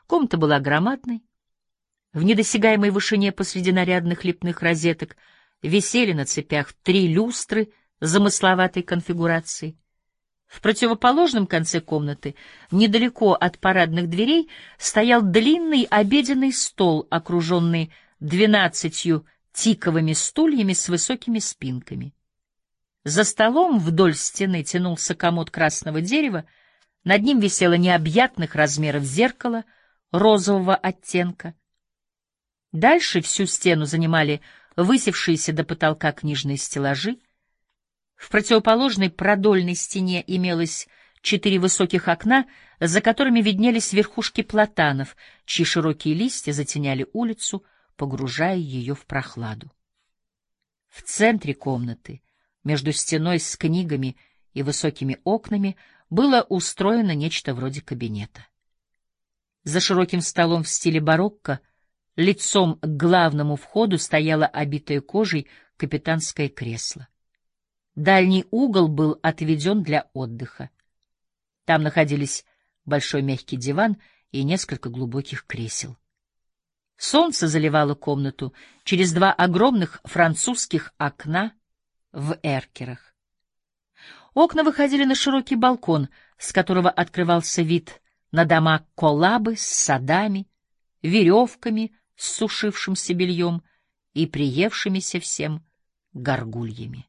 Комната была громадной. В недосягаемой вышине посреди нарядных лепных розеток висели на цепях 3 люстры замысловатой конфигурации. В противоположном конце комнаты, недалеко от парадных дверей, стоял длинный обеденный стол, окруженный 12 тиковыми стульями с высокими спинками. За столом вдоль стены тянулся комод красного дерева, над ним висело необъятных размеров зеркало розового оттенка. Дальше всю стену занимали высевшиеся до потолка книжные стеллажи. В противоположной продольной стене имелось 4 высоких окна, за которыми виднелись верхушки платанов, чьи широкие листья затеняли улицу, погружая ее в прохладу. В центре комнаты, между стеной с книгами и высокими окнами, было устроено нечто вроде кабинета. За широким столом в стиле барокко лицом к главному входу стояло обитое кожей капитанское кресло. Дальний угол был отведен для отдыха. Там находились большой мягкий диван и несколько глубоких кресел. Солнце заливало комнату через 2 огромных французских окна в эркерах. Окна выходили на широкий балкон, с которого открывался вид на дома коллабы с садами, веревками с сушившимся бельем и приевшимися всем горгульями.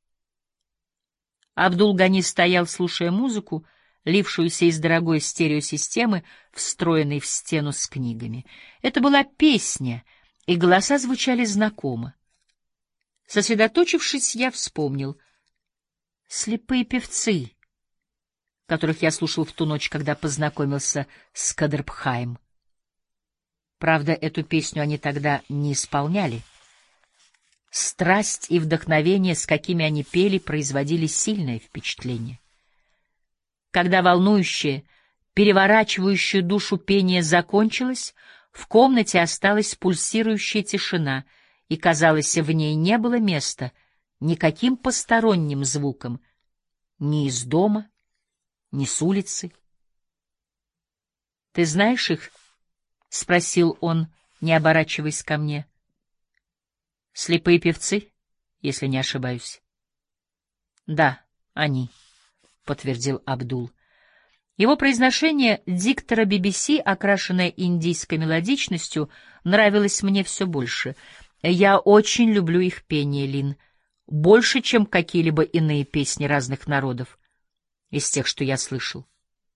Абдул-Гани стоял, слушая музыку, лившуюся из дорогой стереосистемы, встроенной в стену с книгами. Это была песня, и голоса звучали знакомо. Сосредоточившись, я вспомнил слепые певцы, которых я слушал в ту ночь, когда познакомился с Кадрбхаем. Правда, эту песню они тогда не исполняли. Страсть и вдохновение, с какими они пели, производили сильное впечатление. Когда волнующее, переворачивающее душу пение закончилось, в комнате осталась пульсирующая тишина, и, казалось, в ней не было места никаким посторонним звукам, ни из дома, ни с улицы. — Ты знаешь их? — спросил он, не оборачиваясь ко мне. — Слепые певцы, если не ошибаюсь. — Да, они, — подтвердил Абдул. Его произношение диктора BBC, окрашенное индийской мелодичностью, нравилось мне все больше. Я очень люблю их пение, Лин, больше, чем какие-либо иные песни разных народов из тех, что я слышал.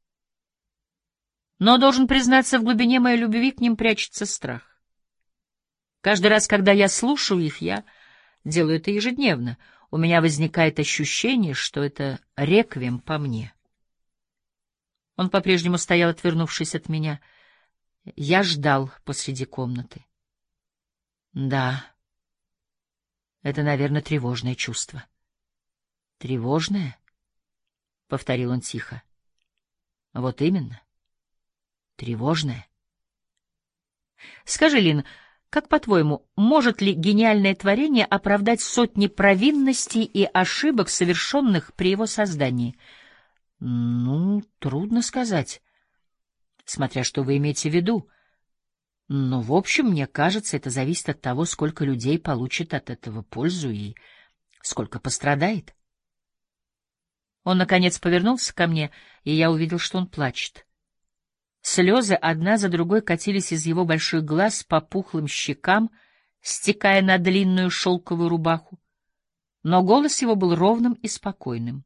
Но, должен признаться, в глубине моей любви к ним прячется страх. Каждый раз, когда я слушаю их, я делаю это ежедневно, у меня возникает ощущение, что это реквием по мне. Он по-прежнему стоял, отвернувшись от меня. Я ждал посреди комнаты. Да, это, наверное, тревожное чувство. Тревожное? — повторил он тихо. Вот именно. Тревожное. Скажи, Лин, как, по-твоему, может ли гениальное творение оправдать сотни провинностей и ошибок, совершенных при его создании? Ну, трудно сказать, смотря что вы имеете в виду. Но, в общем, мне кажется, это зависит от того, сколько людей получит от этого пользу и сколько пострадает. Он, наконец, повернулся ко мне, и я увидел, что он плачет. Слезы одна за другой катились из его больших глаз по пухлым щекам, стекая на длинную шелковую рубаху. Но голос его был ровным и спокойным.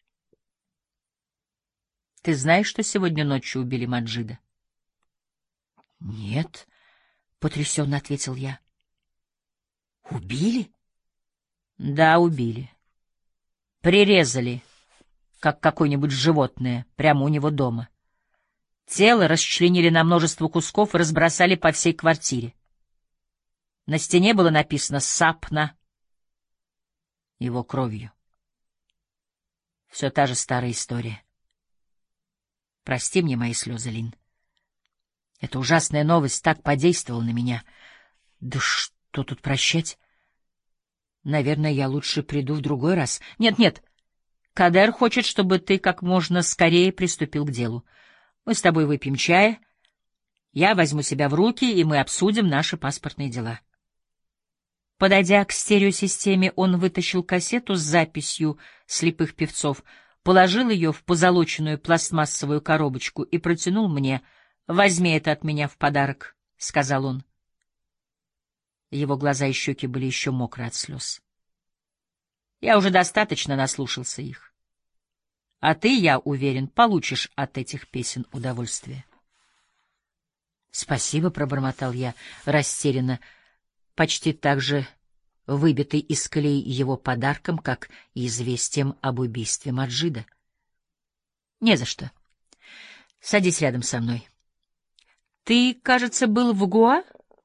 — Ты знаешь, что сегодня ночью убили Маджида? — Нет, — потрясенно ответил я. — Убили? — Да, убили. Прирезали, как какое-нибудь животное, прямо у него дома. Тело расчленили на множество кусков и разбросали по всей квартире. На стене было написано «Сапна» его кровью. Все та же старая история. Прости мне мои слезы, Лин. Эта ужасная новость так подействовала на меня. Да что тут прощать? Наверное, я лучше приду в другой раз. Нет, Кадер хочет, чтобы ты как можно скорее приступил к делу. Мы с тобой выпьем чая, Я возьму себя в руки, и мы обсудим наши паспортные дела. Подойдя к стереосистеме, он вытащил кассету с записью слепых певцов, положил ее в позолоченную пластмассовую коробочку и протянул мне. «Возьми это от меня в подарок», — сказал он. Его глаза и щеки были еще мокры от слез. Я уже достаточно наслушался их. А ты, я уверен, получишь от этих песен удовольствие. «Спасибо», — пробормотал я растерянно, почти так же выбитый из колеи его подарком, как и известием об убийстве Маджида. «Не за что. Садись рядом со мной. Ты, кажется, был в Гоа?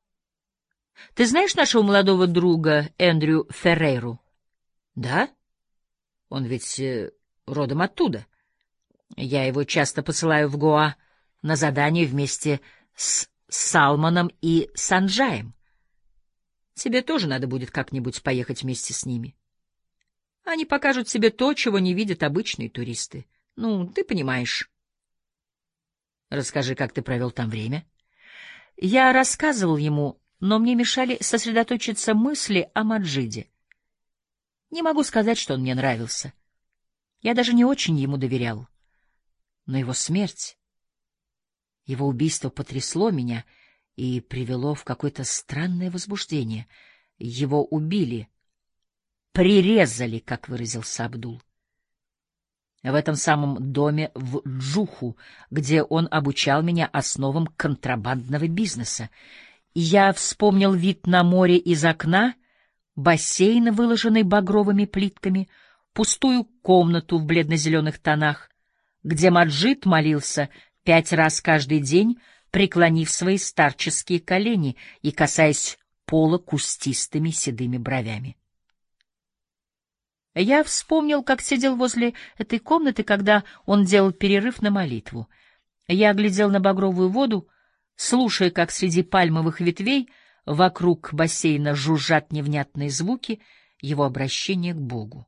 Ты знаешь нашего молодого друга Эндрю Феррейру?» «Да? Он ведь родом оттуда. Я его часто посылаю в Гоа на задание вместе с Салманом и Санджаем. Тебе тоже надо будет как-нибудь поехать вместе с ними. Они покажут тебе то, чего не видят обычные туристы. Ну, ты понимаешь». «Расскажи, как ты провел там время». Я рассказывал ему, но мне мешали сосредоточиться мысли о Маджиде. Не могу сказать, что он мне нравился. Я даже не очень ему доверял. Но его смерть, его убийство потрясло меня и привело в какое-то странное возбуждение. Его убили, прирезали, как выразился Абдул. В этом самом доме в Джуху, где он обучал меня основам контрабандного бизнеса. Я вспомнил вид на море из окна, бассейн, выложенный багровыми плитками, пустую комнату в бледно-зеленых тонах, где Маджид молился 5 раз каждый день, преклонив свои старческие колени и касаясь пола кустистыми седыми бровями. Я вспомнил, как сидел возле этой комнаты, когда он делал перерыв на молитву. Я глядел на багровую воду, слушая, как среди пальмовых ветвей вокруг бассейна жужжат невнятные звуки его обращения к Богу.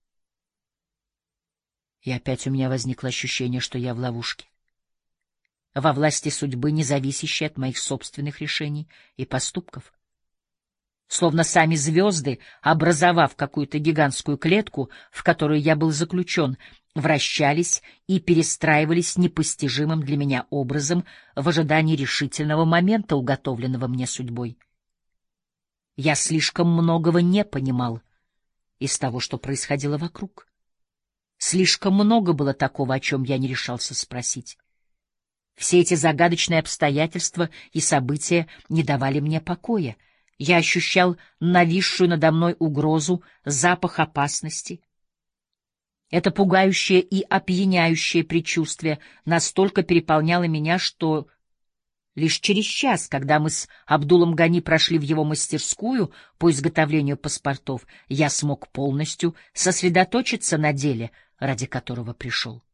И опять у меня возникло ощущение, что я в ловушке, во власти судьбы, не зависящей от моих собственных решений и поступков. Словно сами звезды, образовав какую-то гигантскую клетку, в которую я был заключен, вращались и перестраивались непостижимым для меня образом в ожидании решительного момента, уготовленного мне судьбой. Я слишком многого не понимал из того, что происходило вокруг. Слишком много было такого, о чем я не решался спросить. Все эти загадочные обстоятельства и события не давали мне покоя. Я ощущал нависшую надо мной угрозу, запах опасности. Это пугающее и опьяняющее предчувствие настолько переполняло меня, что лишь через час, когда мы с Абдулом Гани прошли в его мастерскую по изготовлению паспортов, я смог полностью сосредоточиться на деле, ради которого пришел.